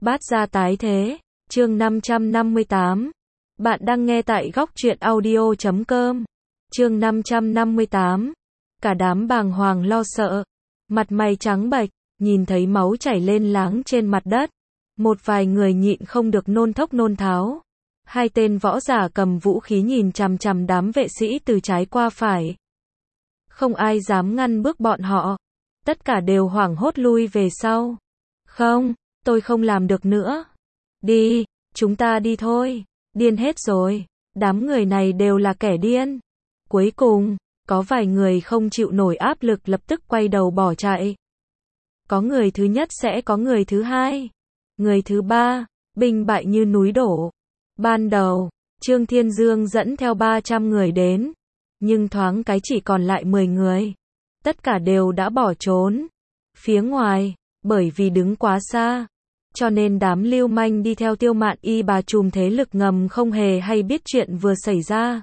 Bát gia tái thế, chương 558. Bạn đang nghe tại góc truyện audio.com. Chương 558. Cả đám bàng hoàng lo sợ, mặt mày trắng bệch, nhìn thấy máu chảy lên láng trên mặt đất. Một vài người nhịn không được nôn thốc nôn tháo. Hai tên võ giả cầm vũ khí nhìn chằm chằm đám vệ sĩ từ trái qua phải. Không ai dám ngăn bước bọn họ. Tất cả đều hoảng hốt lui về sau. Không, tôi không làm được nữa. Đi, chúng ta đi thôi. Điên hết rồi. Đám người này đều là kẻ điên. Cuối cùng, có vài người không chịu nổi áp lực lập tức quay đầu bỏ chạy. Có người thứ nhất sẽ có người thứ hai. Người thứ ba, binh bại như núi đổ. Ban đầu, Trương Thiên Dương dẫn theo 300 người đến. Nhưng thoáng cái chỉ còn lại 10 người. Tất cả đều đã bỏ trốn. Phía ngoài, bởi vì đứng quá xa, cho nên đám lưu manh đi theo Tiêu Mạn Y bà trùm thế lực ngầm không hề hay biết chuyện vừa xảy ra.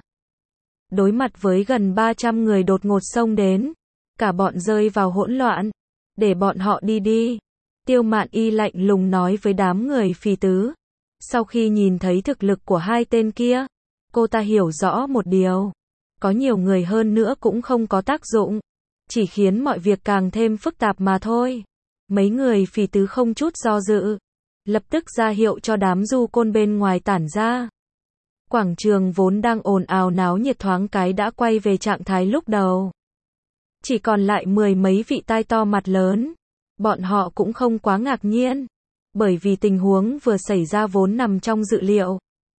Đối mặt với gần 300 người đột ngột xông đến, cả bọn rơi vào hỗn loạn. Để bọn họ đi đi. Tiêu Mạn Y lạnh lùng nói với đám người Phì Tứ. Sau khi nhìn thấy thực lực của hai tên kia, cô ta hiểu rõ một điều. Có nhiều người hơn nữa cũng không có tác dụng. Chỉ khiến mọi việc càng thêm phức tạp mà thôi. Mấy người Phì Tứ không chút do dự. Lập tức ra hiệu cho đám du côn bên ngoài tản ra. Quảng trường vốn đang ồn ào náo nhiệt thoáng cái đã quay về trạng thái lúc đầu. Chỉ còn lại 10 mấy vị tai to mặt lớn. Bọn họ cũng không quá ngạc nhiên. Bởi vì tình huống vừa xảy ra vốn nằm trong dự liệu.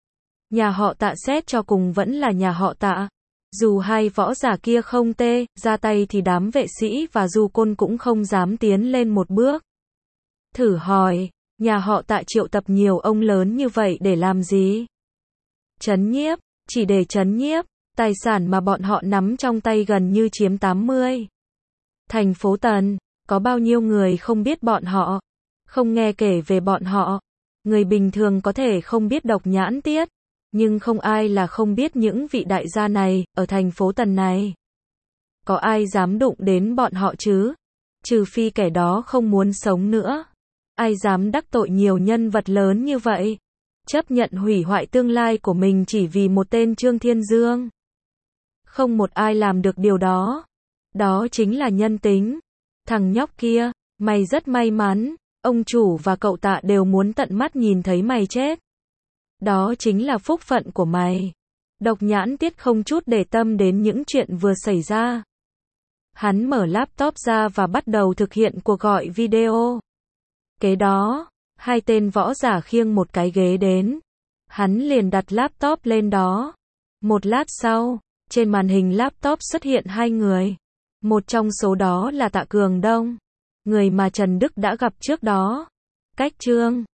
Nhà họ Tạ xét cho cùng vẫn là nhà họ Tạ. Dù hai võ giả kia không ra tay thì đám vệ sĩ và du côn cũng không dám tiến lên một bước. Thử hỏi, nhà họ Tạ triệu tập nhiều ông lớn như vậy để làm gì? Trấn nhiếp, chỉ để trấn nhiếp, tài sản mà bọn họ nắm trong tay gần như chiếm 80. Thành phố Tần, có bao nhiêu người không biết bọn họ, không nghe kể về bọn họ. Người bình thường có thể không biết Độc Nhãn Tiết, nhưng không ai là không biết những vị đại gia này, ở thành phố Tần này. Có ai dám đụng đến bọn họ chứ? Trừ phi kẻ đó không muốn sống nữa. Ai dám đắc tội nhiều nhân vật lớn như vậy? Chấp nhận hủy hoại tương lai của mình chỉ vì một tên Trương Thiên Dương. Không một ai làm được điều đó. Đó chính là nhân tính. Thằng nhóc kia, mày rất may mắn. Ông chủ và cậu Tạ đều muốn tận mắt nhìn thấy mày chết. Đó chính là phúc phận của mày. Độc Nhãn Tiết không chút để tâm đến những chuyện vừa xảy ra. Hắn mở laptop ra và bắt đầu thực hiện cuộc gọi video. Kế đó, hai tên võ giả khiêng một cái ghế đến. Hắn liền đặt laptop lên đó. Một lát sau, trên màn hình laptop xuất hiện hai người. Một trong số đó là Tạ Cường Đông, người mà Trần Đức đã gặp trước đó. Cách Trương